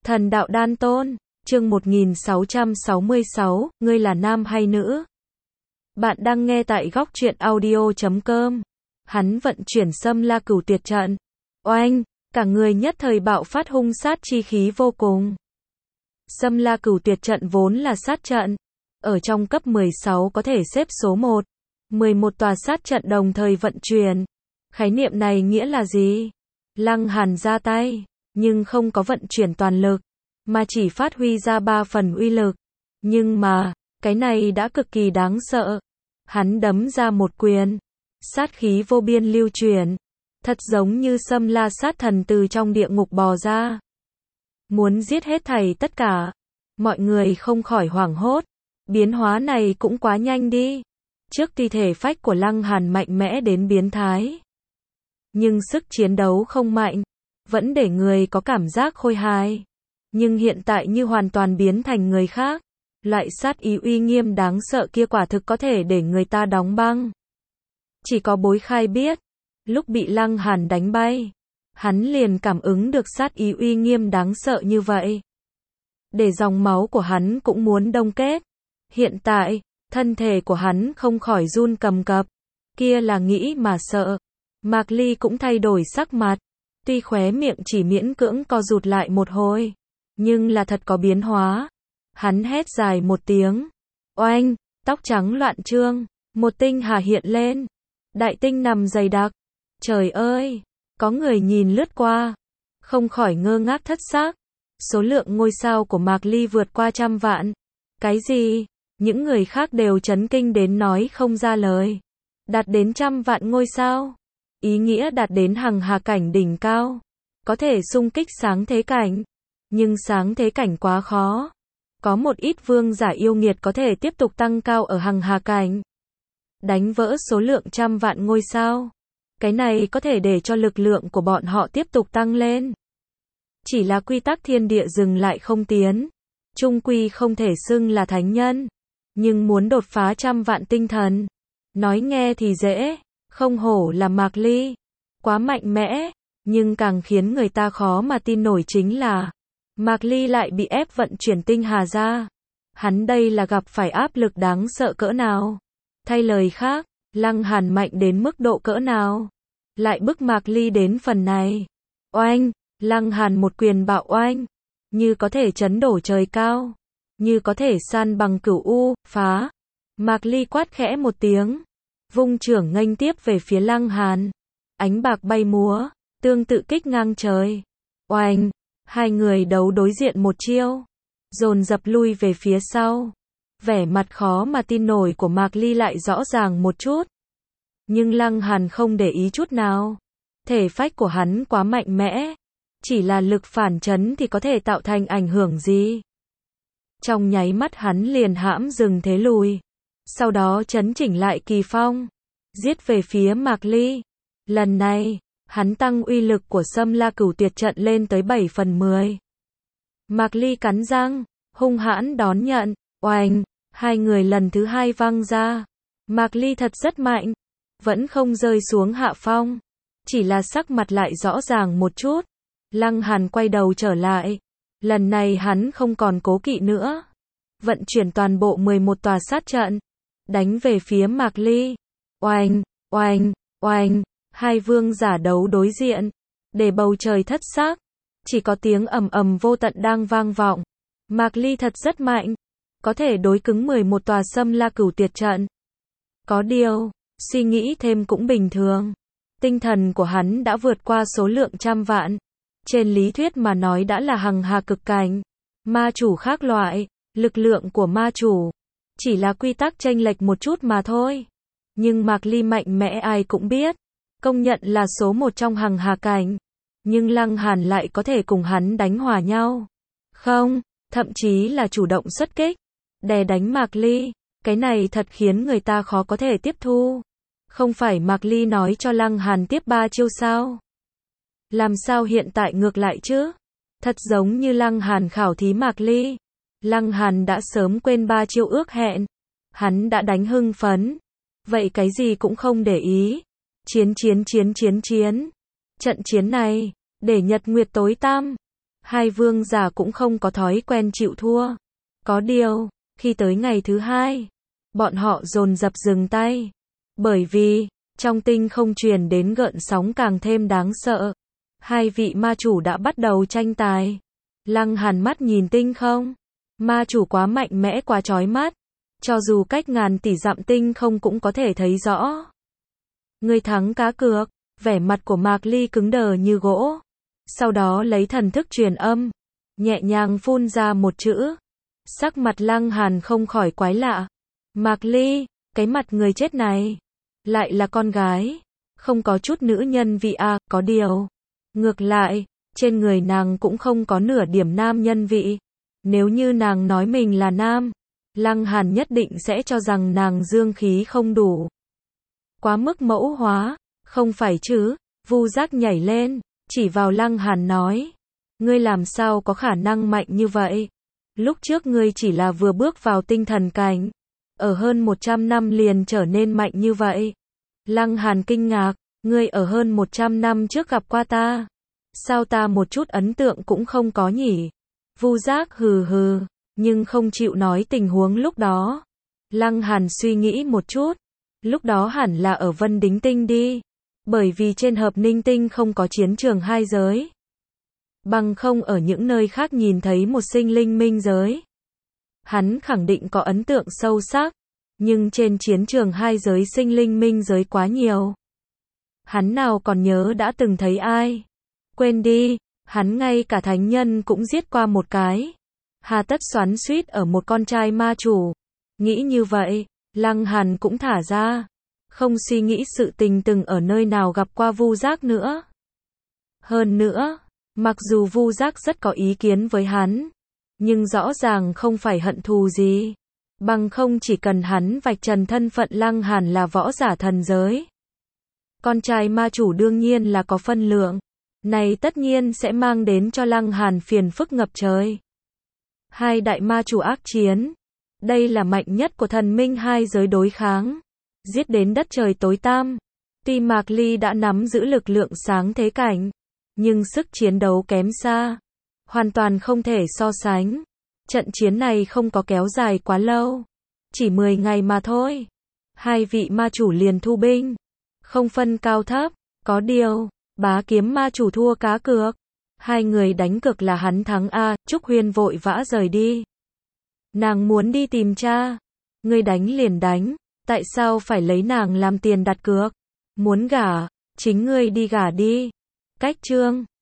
Thần đạo đan tôn, chương 1666, ngươi là nam hay nữ? Bạn đang nghe tại góc truyện audio.com. Hắn vận chuyển Sâm La Cửu Tuyệt trận. Oanh, cả người nhất thời bạo phát hung sát chi khí vô cùng. Sâm La Cửu Tuyệt trận vốn là sát trận. Ở trong cấp 16 có thể xếp số 1. 11 tòa sát trận đồng thời vận chuyển. Khái niệm này nghĩa là gì? Lăng Hàn ra tay, nhưng không có vận chuyển toàn lực, mà chỉ phát huy ra 3 phần uy lực. Nhưng mà, cái này đã cực kỳ đáng sợ. Hắn đấm ra một quyền, sát khí vô biên lưu chuyển, thật giống như Sâm La sát thần từ trong địa ngục bò ra. Muốn giết hết thảy tất cả. Mọi người không khỏi hoảng hốt. Biến hóa này cũng quá nhanh đi. Trước thi thể phách của Lăng Hàn mạnh mẽ đến biến thái, nhưng sức chiến đấu không mạnh, vẫn để người có cảm giác khôi hài. Nhưng hiện tại như hoàn toàn biến thành người khác. Loại sát ý uy nghiêm đáng sợ kia quả thực có thể để người ta đóng băng. Chỉ có Bối Khai biết, lúc bị Lăng Hàn đánh bay, hắn liền cảm ứng được sát ý uy nghiêm đáng sợ như vậy. Để dòng máu của hắn cũng muốn đông kết. Hiện tại, thân thể của hắn không khỏi run cầm cập. Kia là nghĩ mà sợ. Mạc Ly cũng thay đổi sắc mặt. Tuy khóe miệng chỉ miễn cưỡng co rụt lại một hồi, nhưng là thật có biến hóa. Hắn hét dài một tiếng. Oanh, tóc trắng loạn trương, một tinh hà hiện lên. Đại tinh nằm dày đặc. Trời ơi, có người nhìn lướt qua, không khỏi ngơ ngác thất xác. Số lượng ngôi sao của Mạc Ly vượt qua 100 vạn. Cái gì? Những người khác đều chấn kinh đến nói không ra lời. Đạt đến 100 vạn ngôi sao. Ý nghĩa đạt đến hằng hà cảnh đỉnh cao. Có thể xung kích sáng thế cảnh. Nhưng sáng thế cảnh quá khó. Có một ít vương giả yêu nghiệt có thể tiếp tục tăng cao ở hằng hà cảnh. Đánh vỡ số lượng 100 vạn ngôi sao. Cái này có thể để cho lực lượng của bọn họ tiếp tục tăng lên. Chỉ là quy tắc thiên địa dừng lại không tiến. Chung quy không thể xưng là thánh nhân. Nhưng muốn đột phá 100 vạn tinh thần. Nói nghe thì dễ. Không hổ là Mạc Ly. Quá mạnh mẽ. Nhưng càng khiến người ta khó mà tin nổi chính là Mạc Ly lại bị ép vận chuyển tinh hà ra. Hắn đây là gặp phải áp lực đáng sợ cỡ nào? Thay lời khác, Lăng Hàn mạnh đến mức độ cỡ nào? Lại bức Mạc Ly đến phần này. Oanh, Lăng Hàn một quyền bạo oanh. Như có thể chấn đổ trời cao. Như có thể san bằng cửu u, phá. Mạc Ly quát khẽ một tiếng. Vung trưởng nghênh tiếp về phía Lăng Hàn. Ánh bạc bay múa, tương tự kích ngang trời. Oanh, hai người đấu đối diện một chiêu. Dồn dập lui về phía sau. Vẻ mặt khó mà tin nổi của Mạc Ly lại rõ ràng một chút. Nhưng Lăng Hàn không để ý chút nào. Thể phách của hắn quá mạnh mẽ. Chỉ là lực phản chấn thì có thể tạo thành ảnh hưởng gì? Trong nháy mắt hắn liền hãm dừng thế lùi. Sau đó chấn chỉnh lại kỳ phong. Giết về phía Mạc Ly. Lần này, hắn tăng uy lực của Sâm La Cửu Tuyệt trận lên tới 7/10. Mạc Ly cắn răng, hung hãn đón nhận. Oanh, hai người lần thứ hai văng ra. Mạc Ly thật rất mạnh. Vẫn không rơi xuống hạ phong. Chỉ là sắc mặt lại rõ ràng một chút. Lăng Hàn quay đầu trở lại. Lần này hắn không còn cố kỵ nữa. Vận chuyển toàn bộ 11 tòa sát trận. Đánh về phía Mạc Ly. Oanh, oanh, oanh. Hai vương giả đấu đối diện. Để bầu trời thất xác. Chỉ có tiếng ầm ầm vô tận đang vang vọng. Mạc Ly thật rất mạnh. Có thể đối cứng 11 tòa Sâm La Cửu Tuyệt trận. Có điều, suy nghĩ thêm cũng bình thường. Tinh thần của hắn đã vượt qua số lượng 100 vạn. Trên lý thuyết mà nói đã là hằng hà cực cảnh. Ma chủ khác loại, lực lượng của ma chủ. Chỉ là quy tắc chênh lệch một chút mà thôi. Nhưng Mạc Ly mạnh mẽ ai cũng biết. Công nhận là số 1 trong hằng hà cảnh. Nhưng Lăng Hàn lại có thể cùng hắn đánh hòa nhau. Không, thậm chí là chủ động xuất kích. Đè đánh Mạc Ly. Cái này thật khiến người ta khó có thể tiếp thu. Không phải Mạc Ly nói cho Lăng Hàn tiếp 3 chiêu sao? Làm sao hiện tại ngược lại chứ? Thật giống như Lăng Hàn khảo thí Mạc Ly. Lăng Hàn đã sớm quên 3 chiêu ước hẹn. Hắn đã đánh hưng phấn. Vậy cái gì cũng không để ý. Chiến. Trận chiến này, để nhật nguyệt tối tăm. Hai vương giả cũng không có thói quen chịu thua. Có điều, khi tới ngày thứ hai, bọn họ dồn dập dừng tay. Bởi vì, trong tinh không truyền đến gợn sóng càng thêm đáng sợ. Hai vị ma chủ đã bắt đầu tranh tài. Lăng Hàn mắt nhìn tinh không. Ma chủ quá mạnh mẽ quá chói mắt. Cho dù cách ngàn tỷ dặm tinh không cũng có thể thấy rõ. Người thắng cá cược. Vẻ mặt của Mạc Ly cứng đờ như gỗ. Sau đó lấy thần thức truyền âm. Nhẹ nhàng phun ra một chữ. Sắc mặt Lăng Hàn không khỏi quái lạ. Mạc Ly, cái mặt người chết này. Lại là con gái. Không có chút nữ nhân vị à, có điều. Ngược lại, trên người nàng cũng không có nửa điểm nam nhân vị. Nếu như nàng nói mình là nam, Lăng Hàn nhất định sẽ cho rằng nàng dương khí không đủ. Quá mức mẫu hóa, không phải chứ? Vu Giác nhảy lên, chỉ vào Lăng Hàn nói. Ngươi làm sao có khả năng mạnh như vậy? Lúc trước ngươi chỉ là vừa bước vào tinh thần cảnh. Ở hơn 100 năm liền trở nên mạnh như vậy. Lăng Hàn kinh ngạc, ngươi ở hơn 100 năm trước gặp qua ta. Sao ta một chút ấn tượng cũng không có nhỉ? Vu Giác hừ hừ, nhưng không chịu nói tình huống lúc đó. Lăng Hàn suy nghĩ một chút. Lúc đó hẳn là ở Vân Đính Tinh đi. Bởi vì trên Hợp Ninh Tinh không có chiến trường hai giới. Bằng không ở những nơi khác nhìn thấy một sinh linh minh giới. Hắn khẳng định có ấn tượng sâu sắc. Nhưng trên chiến trường hai giới sinh linh minh giới quá nhiều. Hắn nào còn nhớ đã từng thấy ai. Quên đi, hắn ngay cả thánh nhân cũng giết qua một cái. Hà tất xoắn xuýt ở một con trai ma chủ. Nghĩ như vậy, Lăng Hàn cũng thả ra. Không suy nghĩ sự tình từng ở nơi nào gặp qua Vu Giác nữa. Hơn nữa, mặc dù Vu Giác rất có ý kiến với hắn, nhưng rõ ràng không phải hận thù gì. Bằng không chỉ cần hắn vạch trần thân phận Lăng Hàn là võ giả thần giới. Con trai ma chủ đương nhiên là có phân lượng. Này tất nhiên sẽ mang đến cho Lăng Hàn phiền phức ngập trời. Hai đại ma chủ ác chiến. Đây là mạnh nhất của thần minh hai giới đối kháng. Giết đến đất trời tối tăm. Tuy Mạc Ly đã nắm giữ lực lượng sáng thế cảnh, nhưng sức chiến đấu kém xa. Hoàn toàn không thể so sánh. Trận chiến này không có kéo dài quá lâu. Chỉ 10 ngày mà thôi. Hai vị ma chủ liền thu binh. Không phân cao thấp. Có điều, Bá Kiếm ma chủ thua cá cược. Hai người đánh cược là hắn thắng a. Trúc Huyên vội vã rời đi. Nàng muốn đi tìm cha. Ngươi đánh liền đánh. Tại sao phải lấy nàng làm tiền đặt cược? Muốn gả, chính ngươi đi gả đi. Cách chương